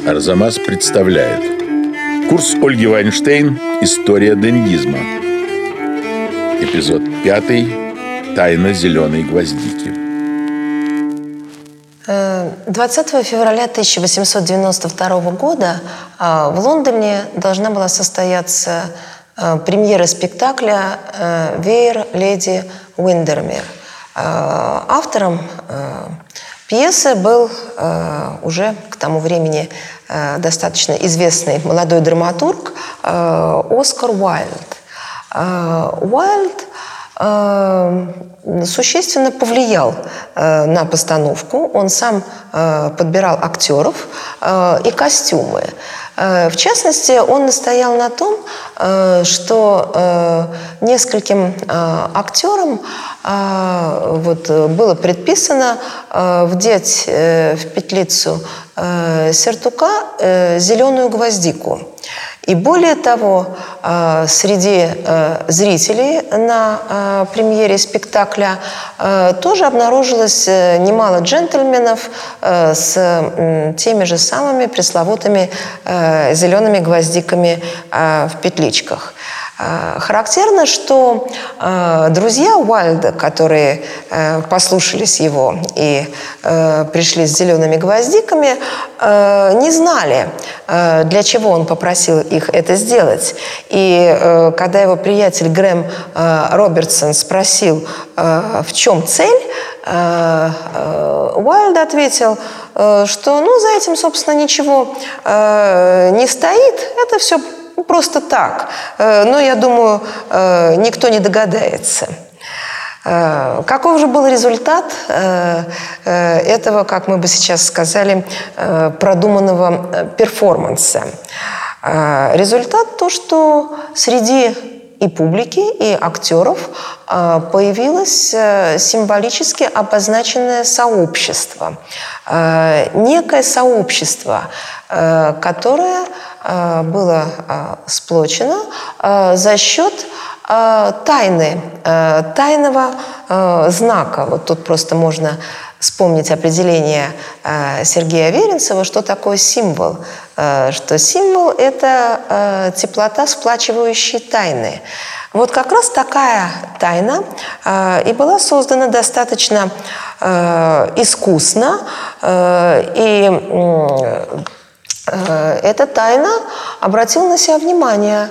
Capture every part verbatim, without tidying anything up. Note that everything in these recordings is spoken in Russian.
Арзамас представляет курс Ольги Вайнштейн «История дендизма». Эпизод пятый. Тайна зеленой гвоздики. двадцатого февраля тысяча восемьсот девяносто второго года в Лондоне должна была состояться премьера спектакля «Веер леди Уиндермир». Автором пьесы был уже к тому времени достаточно известный молодой драматург Оскар Уайльд. Уайльд существенно повлиял на постановку. Он сам подбирал актеров и костюмы. В частности, он настоял на том, что нескольким актерам вот, было предписано вдеть в петлицу сюртука зеленую гвоздику. И более того, среди зрителей на премьере спектакля тоже обнаружилось немало джентльменов с теми же самыми пресловутыми зелеными гвоздиками в петличках. Характерно, что э, друзья Уайльда, которые э, послушались его и э, пришли с зелеными гвоздиками, э, не знали, э, для чего он попросил их это сделать. И э, когда его приятель Грэм э, Робертсон спросил, э, в чем цель, э, э, Уайльд ответил, э, что ну, за этим, собственно, ничего э, не стоит, это все просто так. Но, я думаю, никто не догадается. Каков же был результат этого, как мы бы сейчас сказали, продуманного перформанса? Результат то, что среди и публики, и актеров появилось символически обозначенное сообщество. Некое сообщество, которое было сплочено за счет тайны, тайного знака. Вот тут просто можно вспомнить определение Сергея Аверинцева, что такое символ. Что символ – это теплота сплачивающей тайны. Вот как раз такая тайна и была создана достаточно искусно, и эта тайна обратила на себя внимание.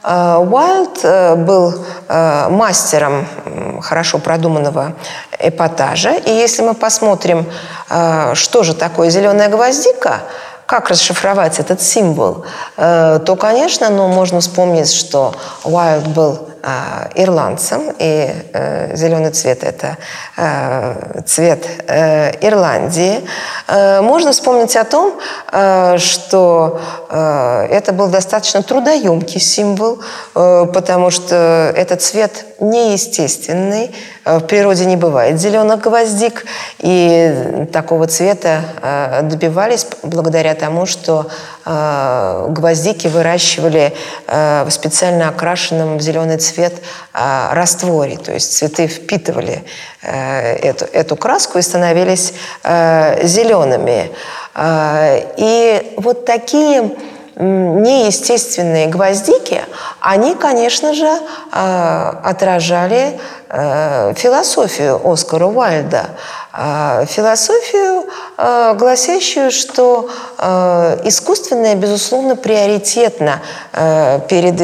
Уайльд был мастером хорошо продуманного эпатажа. И если мы посмотрим, что же такое зеленая гвоздика, как расшифровать этот символ, то, конечно, ну, можно вспомнить, что Уайльд был ирландцем, и э, зеленый цвет – это э, цвет э, Ирландии. Э, можно вспомнить о том, э, что э, это был достаточно трудоемкий символ, э, потому что этот цвет неестественный. В природе не бывает зеленых гвоздик, и такого цвета э, добивались благодаря тому, что э, гвоздики выращивали э, в специально окрашенном в зеленый цвет цвет э, растворе, то есть цветы впитывали э, эту, эту краску и становились э, зелеными. Э, и вот такие неестественные гвоздики, они, конечно же, э, отражали э, философию Оскара Уайльда. Э, философию, э, гласящую, что э, искусственное, безусловно, приоритетно э, перед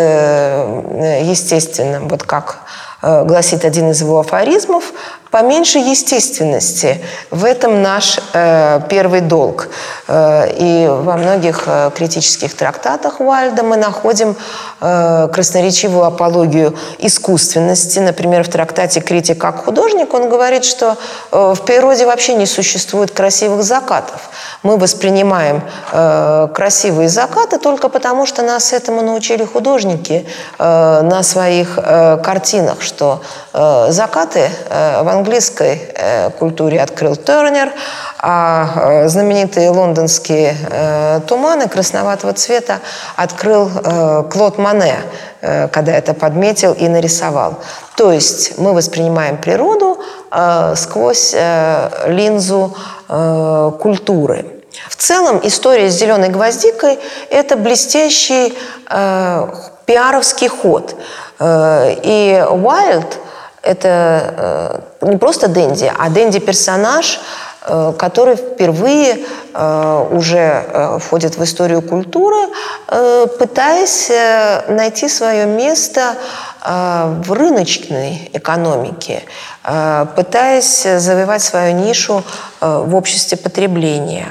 э, естественным, вот как э, гласит один из его афоризмов, поменьше естественности. В этом наш э, первый долг. Э, и во многих э, критических трактатах Уайльда мы находим э, красноречивую апологию искусственности. Например, в трактате «Критик как художник» он говорит, что э, в природе вообще не существует красивых закатов. Мы воспринимаем э, красивые закаты только потому, что нас этому научили художники э, на своих э, картинах, что э, закаты э, в английской э, культуре открыл Тернер, а э, знаменитые лондонские э, туманы красноватого цвета открыл э, Клод Моне, э, когда это подметил и нарисовал. То есть мы воспринимаем природу э, сквозь э, линзу э, культуры. В целом история с «Зеленой гвоздикой» – это блестящий э, пиаровский ход. Э, и Уайлд – это э, не просто Дэнди, а Дэнди-персонаж, э, который впервые э, уже э, входит в историю культуры, э, пытаясь э, найти свое место э, в рыночной экономике, э, пытаясь завоевать свою нишу э, в обществе потребления.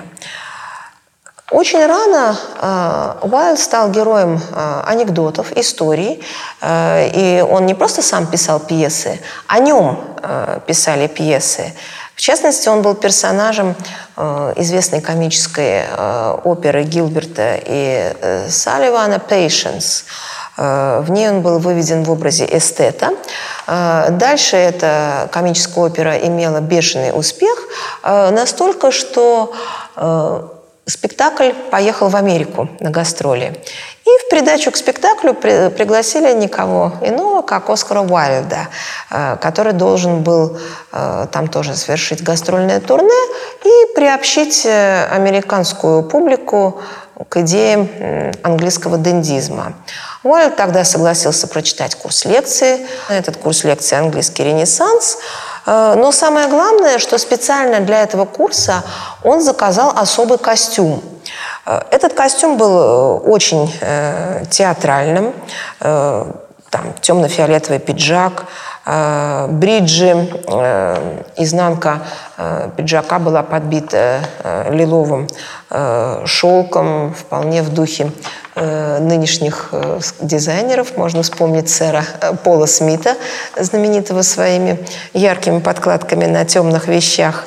Очень рано э, Уайлд стал героем э, анекдотов, историй, э, и он не просто сам писал пьесы, о нем э, писали пьесы. В частности, он был персонажем э, известной комической э, оперы Гилберта и э, Салливана «Patience». Э, в ней он был выведен в образе эстета. Э, дальше эта комическая опера имела бешеный успех, э, настолько, что э, спектакль поехал в Америку на гастроли. И в придачу к спектаклю при, пригласили никого иного, как Оскара Уайльда, э, который должен был э, там тоже совершить гастрольное турне и приобщить э, американскую публику к идеям э, английского дэндизма. Уайльд тогда согласился прочитать курс лекций. Этот курс лекций «Английский ренессанс». Но самое главное, что специально для этого курса он заказал особый костюм. Этот костюм был очень э, театральным. Э, там темно-фиолетовый пиджак, э, бриджи, э, изнанка э, пиджака была подбита э, лиловым э, шелком, вполне в духе э, нынешних э, дизайнеров. Можно вспомнить сэра Пола Смита, знаменитого своими яркими подкладками на темных вещах.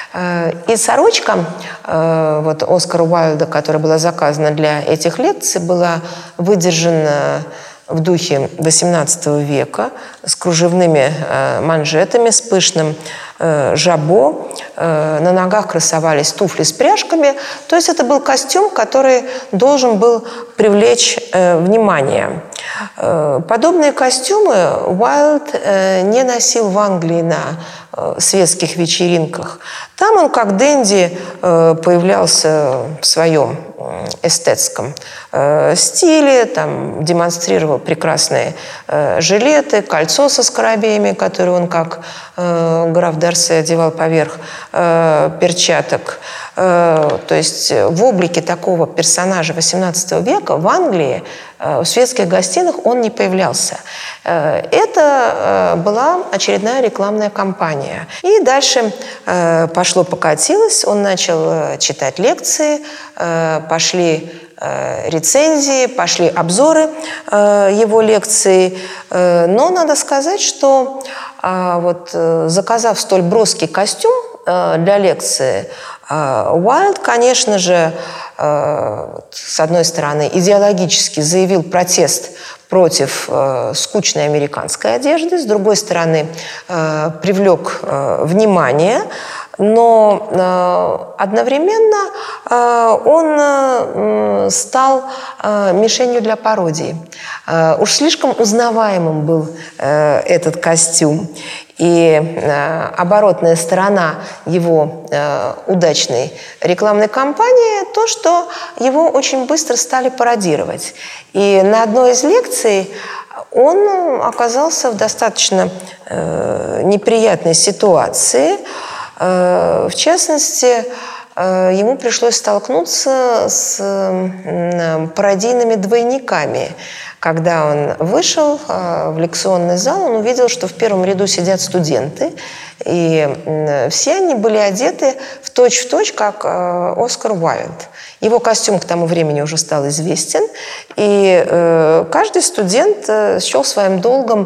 И сорочка э, вот Оскара Уайльда, которая была заказана для этих лекций, была выдержана в духе восемнадцатого века с кружевными э, манжетами, с пышным э, жабо. Э, на ногах красовались туфли с пряжками. То есть это был костюм, который должен был привлечь э, внимание. Э, подобные костюмы Уайлд э, не носил в Англии на э, светских вечеринках. Там он, как дэнди, э, появлялся в своем эстетском э, стиле, там, демонстрировал прекрасные э, жилеты, кольцо со скоробеями, которые он, как э, граф Дарсе, одевал поверх э, перчаток. Э, то есть в облике такого персонажа восемнадцатого века в Англии э, в светских гостиных он не появлялся. Э, это э, была очередная рекламная кампания. И дальше э, пошло-покатилось, он начал э, читать лекции, э, пошли э, рецензии, пошли обзоры э, его лекций. Э, но надо сказать, что э, вот, э, заказав столь броский костюм э, для лекции, э, Уайлд, конечно же, э, с одной стороны, идеологически заявил протест против э, скучной американской одежды, с другой стороны, э, привлек э, внимание, но э, одновременно э, он э, стал э, мишенью для пародии. Э, уж слишком узнаваемым был э, этот костюм. И э, оборотная сторона его э, удачной рекламной кампании – то, что его очень быстро стали пародировать. И на одной из лекций он оказался в достаточно э, неприятной ситуации. Э, в частности, э, ему пришлось столкнуться с э, пародийными двойниками. Когда он вышел в лекционный зал, он увидел, что в первом ряду сидят студенты, и все они были одеты в точь-в-точь, как Оскар Уайльд. Его костюм к тому времени уже стал известен, и каждый студент счел своим долгом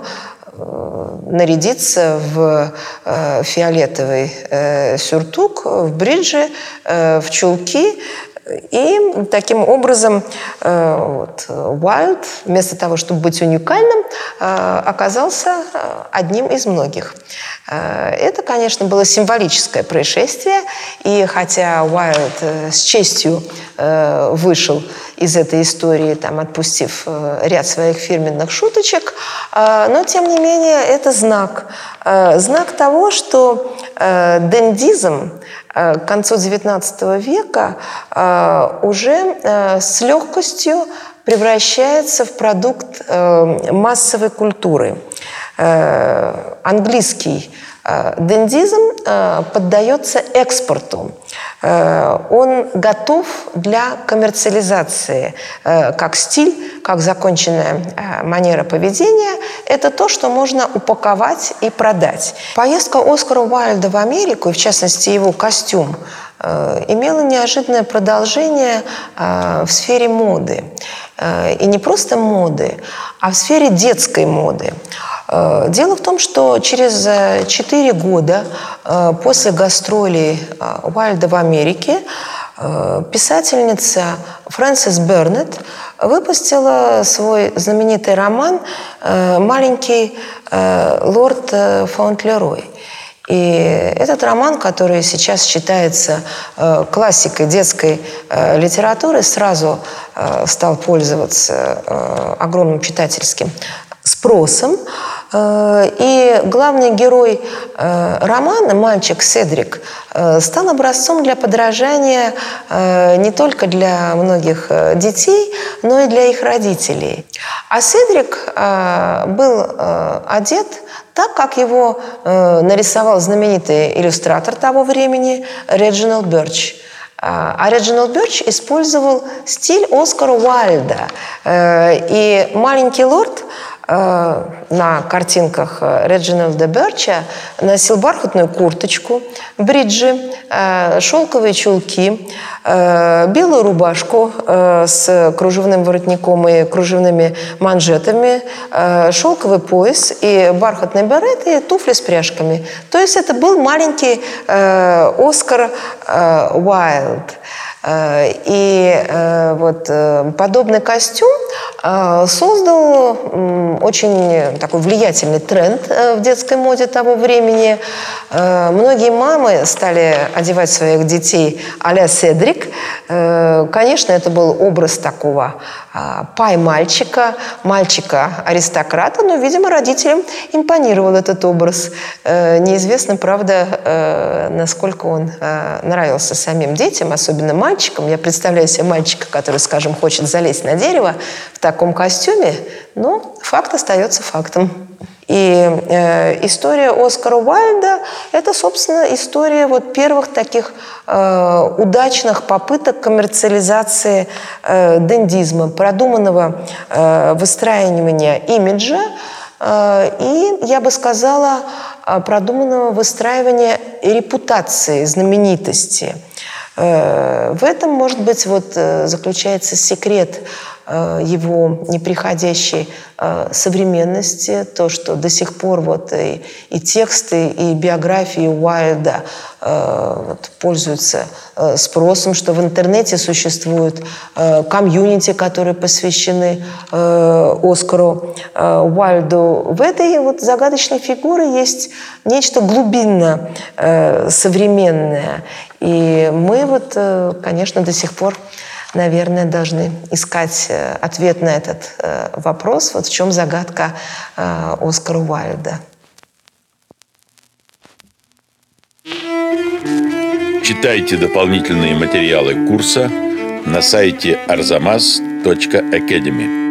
нарядиться в фиолетовый сюртук, в бриджи, в чулки. И таким образом вот, Уайльд, вместо того, чтобы быть уникальным, оказался одним из многих. Это, конечно, было символическое происшествие, и хотя Уайльд с честью вышел из этой истории, там, отпустив ряд своих фирменных шуточек, но, тем не менее, это знак. Знак того, что дэндизм к концу девятнадцатого века уже с легкостью превращается в продукт массовой культуры. Английский дендизм поддается экспорту. Он готов для коммерциализации. Как стиль, как законченная манера поведения – это то, что можно упаковать и продать. Поездка Оскара Уайльда в Америку, и в частности его костюм, имела неожиданное продолжение в сфере моды. И не просто моды, а в сфере детской моды. Дело в том, что через четыре года после гастролей Уайльда в Америке писательница Фрэнсис Бернетт выпустила свой знаменитый роман «Маленький лорд Фаунтлерой». И этот роман, который сейчас считается классикой детской литературы, сразу стал пользоваться огромным читательским спросом. И главный герой романа, мальчик Седрик, стал образцом для подражания не только для многих детей, но и для их родителей. А Седрик был одет так, как его нарисовал знаменитый иллюстратор того времени Реджинальд Бёрч. А Реджинальд Бёрч использовал стиль Оскара Уайльда. И «Маленький лорд» на картинках Реджинальда Бёрча носил бархатную курточку, бриджи, шелковые чулки, белую рубашку с кружевным воротником и кружевными манжетами, шелковый пояс и бархатный берет и туфли с пряжками. То есть это был маленький Оскар Уайльд. И вот подобный костюм создал очень такой влиятельный тренд в детской моде того времени. Многие мамы стали одевать своих детей а-ля Седрик. Конечно, это был образ такого пай-мальчика, мальчика-аристократа, но, видимо, родителям импонировал этот образ. Неизвестно, правда, насколько он нравился самим детям, особенно мальчикам. Я представляю себе мальчика, который, скажем, хочет залезть на дерево в таком костюме, но факт остается фактом. И э, история Оскара Уайльда – это, собственно, история вот первых таких э, удачных попыток коммерциализации э, дендизма, продуманного э, выстраивания имиджа э, и, я бы сказала, продуманного выстраивания репутации, знаменитости. Э, в этом, может быть, вот, э, заключается секрет его неприходящей э, современности, то, что до сих пор вот и, и тексты, и биографии Уайльда э, вот, пользуются э, спросом, что в интернете существуют э, комьюнити, которые посвящены э, Оскару э, Уайльду. В этой вот загадочной фигуре есть нечто глубинно э, современное. И мы вот, э, конечно, до сих пор, наверное, должны искать ответ на этот э, вопрос. Вот в чем загадка э, Оскара Уайльда. Читайте дополнительные материалы курса на сайте арзамас точка академи.